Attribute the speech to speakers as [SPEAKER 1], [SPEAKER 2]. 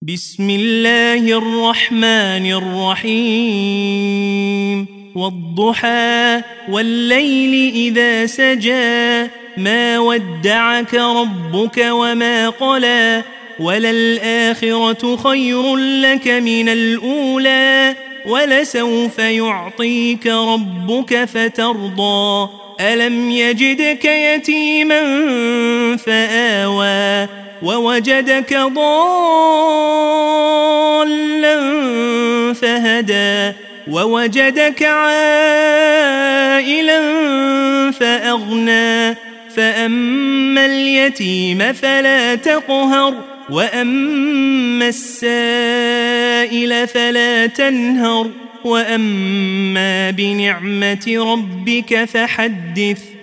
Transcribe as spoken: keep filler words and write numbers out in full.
[SPEAKER 1] بسم الله الرحمن الرحيم والضحى والليل إذا سجى ما ودعك ربك وما قلى وللآخرة خير لك من الأولى ولسوف يعطيك ربك فترضى ألم يجدك يتيما فآوى ووجدك ضالا فهدى ووجدك عائلا فأغنى فأما اليتيم فلا تقهر وأما السائل فلا تنهر وأما بنعمة ربك فحدث